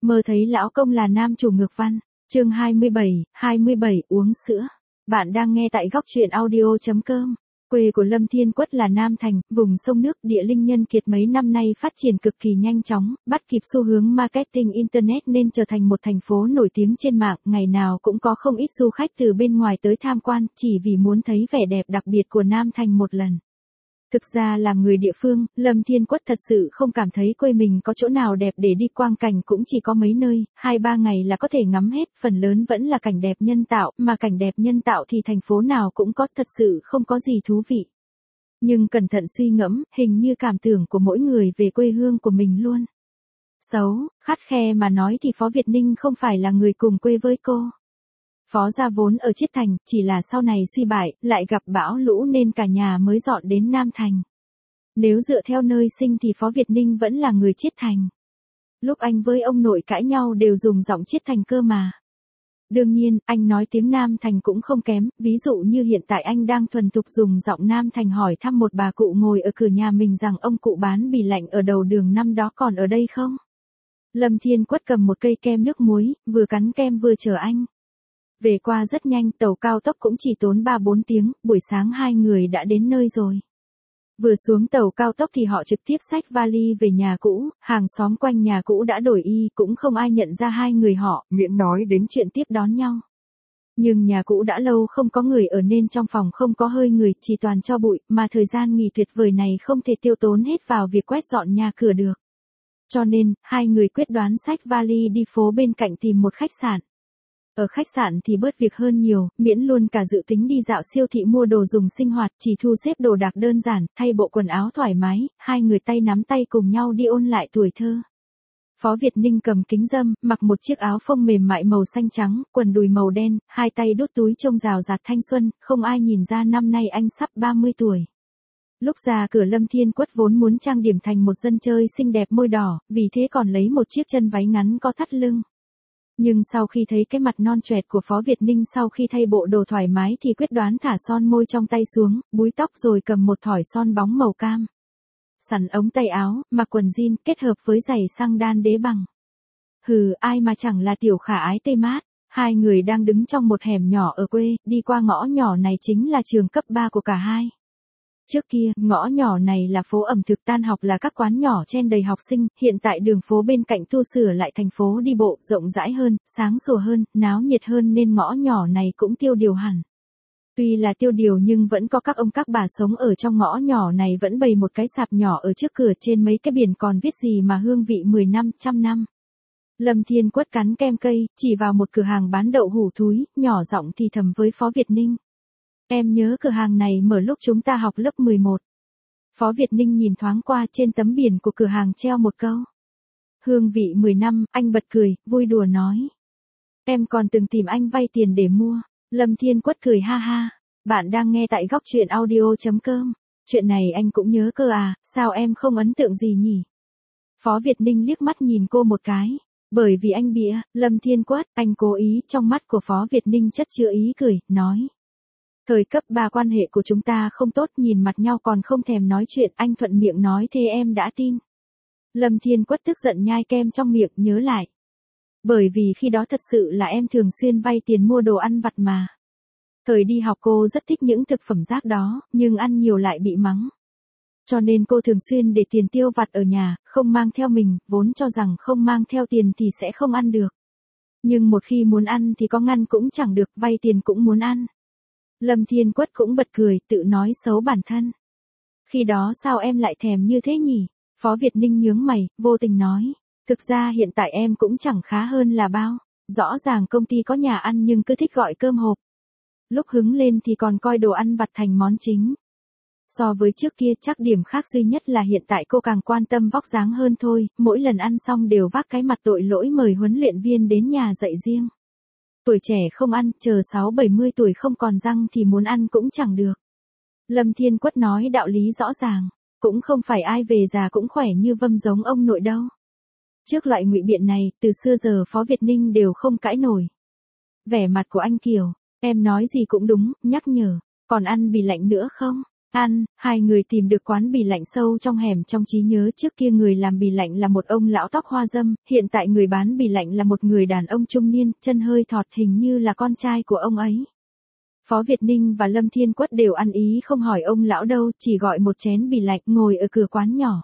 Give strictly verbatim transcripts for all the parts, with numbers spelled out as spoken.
Mơ thấy lão công là nam chủ ngược văn. Chương hai mươi bảy, hai mươi bảy uống sữa. Bạn đang nghe tại góc truyện audio chấm com. Quê của Lâm Thiên Quất là Nam Thành, vùng sông nước địa linh nhân kiệt mấy năm nay phát triển cực kỳ nhanh chóng, bắt kịp xu hướng marketing internet nên trở thành một thành phố nổi tiếng trên mạng, ngày nào cũng có không ít du khách từ bên ngoài tới tham quan, chỉ vì muốn thấy vẻ đẹp đặc biệt của Nam Thành một lần. Thực ra làm người địa phương, Lâm Thiên Quất thật sự không cảm thấy quê mình có chỗ nào đẹp để đi, quang cảnh cũng chỉ có mấy nơi, hai ba ngày là có thể ngắm hết, phần lớn vẫn là cảnh đẹp nhân tạo, mà cảnh đẹp nhân tạo thì thành phố nào cũng có, thật sự không có gì thú vị. Nhưng cẩn thận suy ngẫm, hình như cảm tưởng của mỗi người về quê hương của mình luôn xấu, khắt khe mà nói thì Phó Việt Ninh không phải là người cùng quê với cô. Phó gia vốn ở Chiết Thành, chỉ là sau này suy bại, lại gặp bão lũ nên cả nhà mới dọn đến Nam Thành. Nếu dựa theo nơi sinh thì Phó Việt Ninh vẫn là người Chiết Thành. Lúc anh với ông nội cãi nhau đều dùng giọng Chiết Thành cơ mà. Đương nhiên, anh nói tiếng Nam Thành cũng không kém, ví dụ như hiện tại anh đang thuần thục dùng giọng Nam Thành hỏi thăm một bà cụ ngồi ở cửa nhà mình rằng ông cụ bán bì lạnh ở đầu đường năm đó còn ở đây không? Lâm Thiên Quất cầm một cây kem nước muối, vừa cắn kem vừa chờ anh. Về qua rất nhanh, tàu cao tốc cũng chỉ tốn ba bốn tiếng, buổi sáng hai người đã đến nơi rồi. Vừa xuống tàu cao tốc thì họ trực tiếp xách vali về nhà cũ, hàng xóm quanh nhà cũ đã đổi y, cũng không ai nhận ra hai người họ, miễn nói đến chuyện tiếp đón nhau. Nhưng nhà cũ đã lâu không có người ở nên trong phòng không có hơi người, chỉ toàn tro bụi, mà thời gian nghỉ tuyệt vời này không thể tiêu tốn hết vào việc quét dọn nhà cửa được. Cho nên, hai người quyết đoán xách vali đi phố bên cạnh tìm một khách sạn. Ở khách sạn thì bớt việc hơn nhiều, miễn luôn cả dự tính đi dạo siêu thị mua đồ dùng sinh hoạt, chỉ thu xếp đồ đạc đơn giản, thay bộ quần áo thoải mái, hai người tay nắm tay cùng nhau đi ôn lại tuổi thơ. Phó Việt Ninh cầm kính râm, mặc một chiếc áo phông mềm mại màu xanh trắng, quần đùi màu đen, hai tay đút túi trông rào rạt thanh xuân, không ai nhìn ra năm nay anh sắp ba mươi tuổi. Lúc ra cửa Lâm Thiên Quất vốn muốn trang điểm thành một dân chơi xinh đẹp môi đỏ, vì thế còn lấy một chiếc chân váy ngắn có thắt lưng. Nhưng sau khi thấy cái mặt non choẹt của Phó Việt Ninh sau khi thay bộ đồ thoải mái thì quyết đoán thả son môi trong tay xuống, búi tóc rồi cầm một thỏi son bóng màu cam. Sắn ống tay áo, mặc quần jean kết hợp với giày xăng đan đế bằng. Hừ, ai mà chẳng là tiểu khả ái tê mát. Hai người đang đứng trong một hẻm nhỏ ở quê, đi qua ngõ nhỏ này chính là trường cấp ba của cả hai. Trước kia, ngõ nhỏ này là phố ẩm thực, tan học là các quán nhỏ chen đầy học sinh, hiện tại đường phố bên cạnh tu sửa lại thành phố đi bộ, rộng rãi hơn, sáng sủa hơn, náo nhiệt hơn nên ngõ nhỏ này cũng tiêu điều hẳn. Tuy là tiêu điều nhưng vẫn có các ông các bà sống ở trong ngõ nhỏ này, vẫn bày một cái sạp nhỏ ở trước cửa, trên mấy cái biển còn viết gì mà hương vị mười năm, trăm năm. Lâm Thiên Quất cắn kem cây, chỉ vào một cửa hàng bán đậu hủ thúi, nhỏ giọng thì thầm với Phó Việt Ninh. Em nhớ cửa hàng này mở lúc chúng ta học lớp mười một. Phó Việt Ninh nhìn thoáng qua, trên tấm biển của cửa hàng treo một câu. Hương vị mười năm, anh bật cười, vui đùa nói. Em còn từng tìm anh vay tiền để mua. Lâm Thiên Quất cười ha ha. Bạn đang nghe tại góc truyện audio chấm com. Chuyện này anh cũng nhớ cơ à, sao em không ấn tượng gì nhỉ? Phó Việt Ninh liếc mắt nhìn cô một cái. Bởi vì anh bịa, Lâm Thiên Quất, anh cố ý. Trong mắt của Phó Việt Ninh chất chứa ý cười, nói. Thời cấp ba quan hệ của chúng ta không tốt, nhìn mặt nhau còn không thèm nói chuyện, anh thuận miệng nói thế em đã tin. Lâm Thiên Quất tức giận nhai kem trong miệng, nhớ lại. Bởi vì khi đó thật sự là em thường xuyên vay tiền mua đồ ăn vặt mà. Thời đi học cô rất thích những thực phẩm rác đó, nhưng ăn nhiều lại bị mắng. Cho nên cô thường xuyên để tiền tiêu vặt ở nhà, không mang theo mình, vốn cho rằng không mang theo tiền thì sẽ không ăn được. Nhưng một khi muốn ăn thì có ngăn cũng chẳng được, vay tiền cũng muốn ăn. Lâm Thiên Quất cũng bật cười, tự nói xấu bản thân. Khi đó sao em lại thèm như thế nhỉ? Phó Việt Ninh nhướng mày, vô tình nói. Thực ra hiện tại em cũng chẳng khá hơn là bao. Rõ ràng công ty có nhà ăn nhưng cứ thích gọi cơm hộp. Lúc hứng lên thì còn coi đồ ăn vặt thành món chính. So với trước kia chắc điểm khác duy nhất là hiện tại cô càng quan tâm vóc dáng hơn thôi, mỗi lần ăn xong đều vác cái mặt tội lỗi mời huấn luyện viên đến nhà dạy riêng. Tuổi trẻ không ăn, chờ sáu bảy mươi tuổi không còn răng thì muốn ăn cũng chẳng được. Lâm Thiên Quất nói đạo lý rõ ràng, cũng không phải ai về già cũng khỏe như vâm giống ông nội đâu. Trước loại ngụy biện này, từ xưa giờ Phó Việt Ninh đều không cãi nổi. Vẻ mặt của anh kiểu, em nói gì cũng đúng, nhắc nhở, còn ăn bì lạnh nữa không? Ăn, hai người tìm được quán bì lạnh sâu trong hẻm. Trong trí nhớ trước kia người làm bì lạnh là một ông lão tóc hoa râm, hiện tại người bán bì lạnh là một người đàn ông trung niên, chân hơi thọt, hình như là con trai của ông ấy. Phó Việt Ninh và Lâm Thiên Quất đều ăn ý không hỏi ông lão đâu, chỉ gọi một chén bì lạnh, ngồi ở cửa quán nhỏ.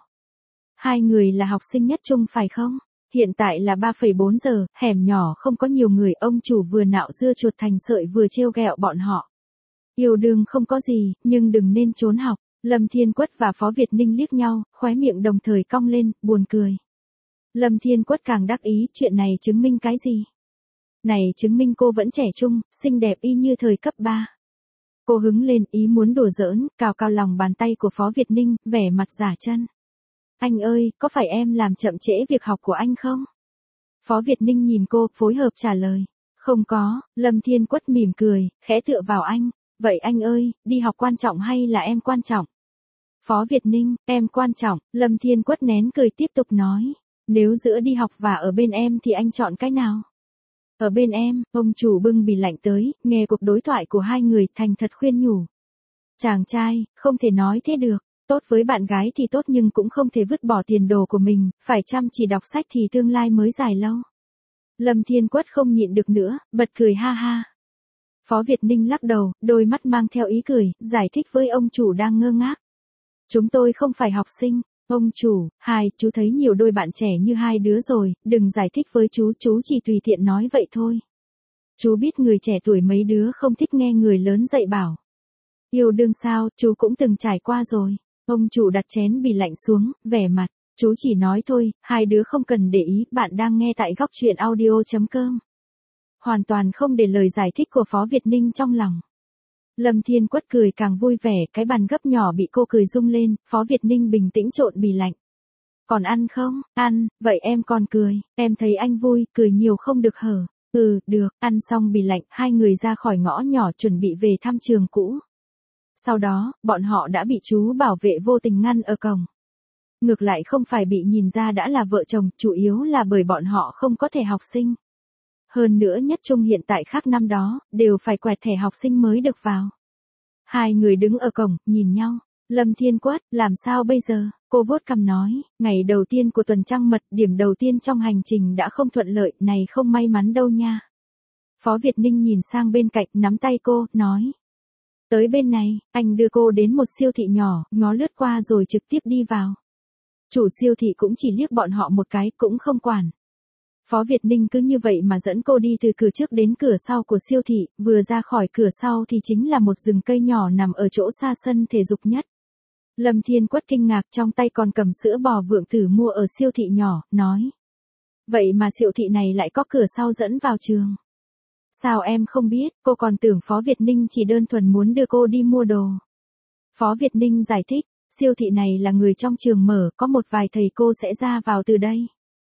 Hai người là học sinh nhất trung phải không? Hiện tại là ba phẩy bốn giờ, hẻm nhỏ không có nhiều người, ông chủ vừa nạo dưa chuột thành sợi vừa trêu ghẹo bọn họ. Yêu đương không có gì, nhưng đừng nên trốn học. Lâm Thiên Quất và Phó Việt Ninh liếc nhau, khóe miệng đồng thời cong lên, buồn cười. Lâm Thiên Quất càng đắc ý, chuyện này chứng minh cái gì? Này chứng minh cô vẫn trẻ trung, xinh đẹp y như thời cấp ba. Cô hứng lên ý muốn đùa giỡn, cào cào lòng bàn tay của Phó Việt Ninh, vẻ mặt giả chân. Anh ơi, có phải em làm chậm trễ việc học của anh không? Phó Việt Ninh nhìn cô, phối hợp trả lời. Không có, Lâm Thiên Quất mỉm cười, khẽ tựa vào anh. Vậy anh ơi, đi học quan trọng hay là em quan trọng? Phó Việt Ninh, em quan trọng. Lâm Thiên Quất nén cười tiếp tục nói. Nếu giữa đi học và ở bên em thì anh chọn cái nào? Ở bên em, ông chủ bưng bì lạnh tới, nghe cuộc đối thoại của hai người, thành thật khuyên nhủ. Chàng trai, không thể nói thế được. Tốt với bạn gái thì tốt nhưng cũng không thể vứt bỏ tiền đồ của mình, phải chăm chỉ đọc sách thì tương lai mới dài lâu. Lâm Thiên Quất không nhịn được nữa, bật cười ha ha. Phó Việt Ninh lắc đầu, đôi mắt mang theo ý cười, giải thích với ông chủ đang ngơ ngác. Chúng tôi không phải học sinh. Ông chủ, hai, chú thấy nhiều đôi bạn trẻ như hai đứa rồi, đừng giải thích với chú, chú chỉ tùy tiện nói vậy thôi. Chú biết người trẻ tuổi mấy đứa không thích nghe người lớn dạy bảo. Yêu đương sao, chú cũng từng trải qua rồi. Ông chủ đặt chén bì lạnh xuống, vẻ mặt, chú chỉ nói thôi, hai đứa không cần để ý, bạn đang nghe tại góc truyện audio.com. Hoàn toàn không để lời giải thích của Phó Việt Ninh trong lòng. Lâm Thiên Quất cười càng vui vẻ, cái bàn gấp nhỏ bị cô cười rung lên, Phó Việt Ninh bình tĩnh trộn bì lạnh. Còn ăn không? Ăn, vậy em còn cười, em thấy anh vui, cười nhiều không được hở. Ừ, được, ăn xong bì lạnh, hai người ra khỏi ngõ nhỏ chuẩn bị về thăm trường cũ. Sau đó, bọn họ đã bị chú bảo vệ vô tình ngăn ở cổng. Ngược lại không phải bị nhìn ra đã là vợ chồng, chủ yếu là bởi bọn họ không có thẻ học sinh. Hơn nữa nhất trung hiện tại khác năm đó, đều phải quẹt thẻ học sinh mới được vào. Hai người đứng ở cổng, nhìn nhau. Lâm Thiên Quất, làm sao bây giờ? Cô vuốt cằm nói, ngày đầu tiên của tuần trăng mật, điểm đầu tiên trong hành trình đã không thuận lợi, này không may mắn đâu nha. Phó Việt Ninh nhìn sang bên cạnh, nắm tay cô, nói. Tới bên này, anh đưa cô đến một siêu thị nhỏ, ngó lướt qua rồi trực tiếp đi vào. Chủ siêu thị cũng chỉ liếc bọn họ một cái, cũng không quản. Phó Việt Ninh cứ như vậy mà dẫn cô đi từ cửa trước đến cửa sau của siêu thị, vừa ra khỏi cửa sau thì chính là một rừng cây nhỏ nằm ở chỗ xa sân thể dục nhất. Lâm Thiên Quất kinh ngạc, trong tay còn cầm sữa bò vượng tử mua ở siêu thị nhỏ, nói. Vậy mà siêu thị này lại có cửa sau dẫn vào trường. Sao em không biết, cô còn tưởng Phó Việt Ninh chỉ đơn thuần muốn đưa cô đi mua đồ. Phó Việt Ninh giải thích, siêu thị này là người trong trường mở, có một vài thầy cô sẽ ra vào từ đây.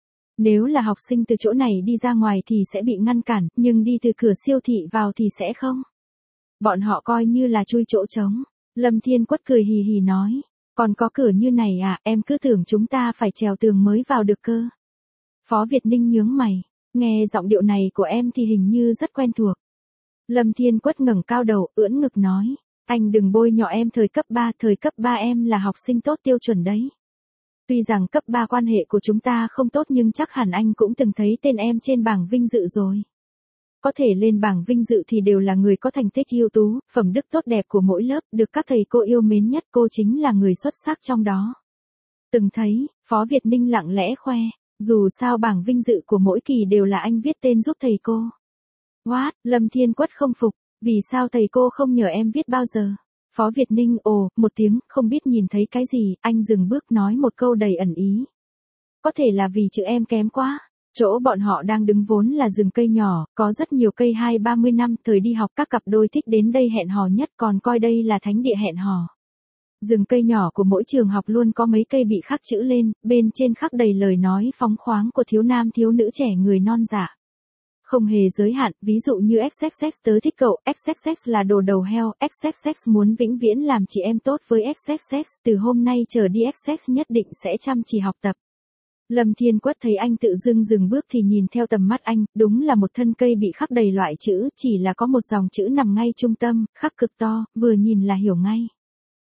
Nếu là học sinh từ chỗ này đi ra ngoài thì sẽ bị ngăn cản, nhưng đi từ cửa siêu thị vào thì sẽ không. Bọn họ coi như là chui chỗ trống. Lâm Thiên Quất cười hì hì nói, còn có cửa như này à, em cứ tưởng chúng ta phải trèo tường mới vào được cơ. Phó Việt Ninh nhướng mày, nghe giọng điệu này của em thì hình như rất quen thuộc. Lâm Thiên Quất ngẩng cao đầu, ưỡn ngực nói, anh đừng bôi nhọ em thời cấp ba, thời cấp ba em là học sinh tốt tiêu chuẩn đấy. Tuy rằng cấp ba quan hệ của chúng ta không tốt nhưng chắc hẳn anh cũng từng thấy tên em trên bảng vinh dự rồi. Có thể lên bảng vinh dự thì đều là người có thành tích ưu tú, phẩm đức tốt đẹp của mỗi lớp, được các thầy cô yêu mến nhất, cô chính là người xuất sắc trong đó. Từng thấy, Phó Việt Ninh lặng lẽ khoe, dù sao bảng vinh dự của mỗi kỳ đều là anh viết tên giúp thầy cô. What, Lâm Thiên Quất không phục, vì sao thầy cô không nhờ em viết bao giờ? Phó Việt Ninh ồ, một tiếng, không biết nhìn thấy cái gì, anh dừng bước nói một câu đầy ẩn ý. Có thể là vì chữ em kém quá. Chỗ bọn họ đang đứng vốn là rừng cây nhỏ, có rất nhiều cây hai ba mươi năm, thời đi học các cặp đôi thích đến đây hẹn hò nhất, còn coi đây là thánh địa hẹn hò. Rừng cây nhỏ của mỗi trường học luôn có mấy cây bị khắc chữ lên, bên trên khắc đầy lời nói phóng khoáng của thiếu nam thiếu nữ trẻ người non dạ. Không hề giới hạn, ví dụ như ích ích ích tớ thích cậu, ích ích ích là đồ đầu heo, ích ích ích muốn vĩnh viễn làm chị em tốt với ích ích ích, từ hôm nay trở đi ích ích nhất định sẽ chăm chỉ học tập. Lâm Thiên Quất thấy anh tự dưng dừng bước thì nhìn theo tầm mắt anh, đúng là một thân cây bị khắc đầy loại chữ, chỉ là có một dòng chữ nằm ngay trung tâm, khắc cực to, vừa nhìn là hiểu ngay.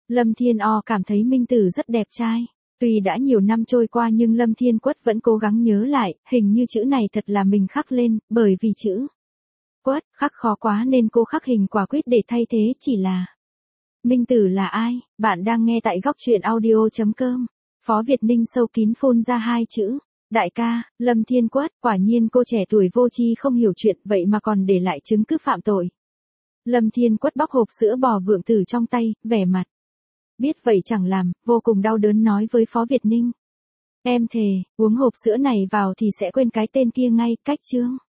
Lâm Thiên O cảm thấy Minh Tử rất đẹp trai. Tuy đã nhiều năm trôi qua nhưng Lâm Thiên Quất vẫn cố gắng nhớ lại, hình như chữ này thật là mình khắc lên, bởi vì chữ Quất khắc khó quá nên cô khắc hình quả quyết để thay thế, chỉ là Minh Tử là ai? Bạn đang nghe tại góc truyện audio.com. Phó Việt Ninh sâu kín phun ra hai chữ. Đại ca, Lâm Thiên Quất, quả nhiên cô trẻ tuổi vô tri không hiểu chuyện vậy mà còn để lại chứng cứ phạm tội. Lâm Thiên Quất bóc hộp sữa bò Vượng Tử trong tay, vẻ mặt biết vậy chẳng làm, vô cùng đau đớn nói với Phó Việt Ninh. Em thề, uống hộp sữa này vào thì sẽ quên cái tên kia ngay, cách chương.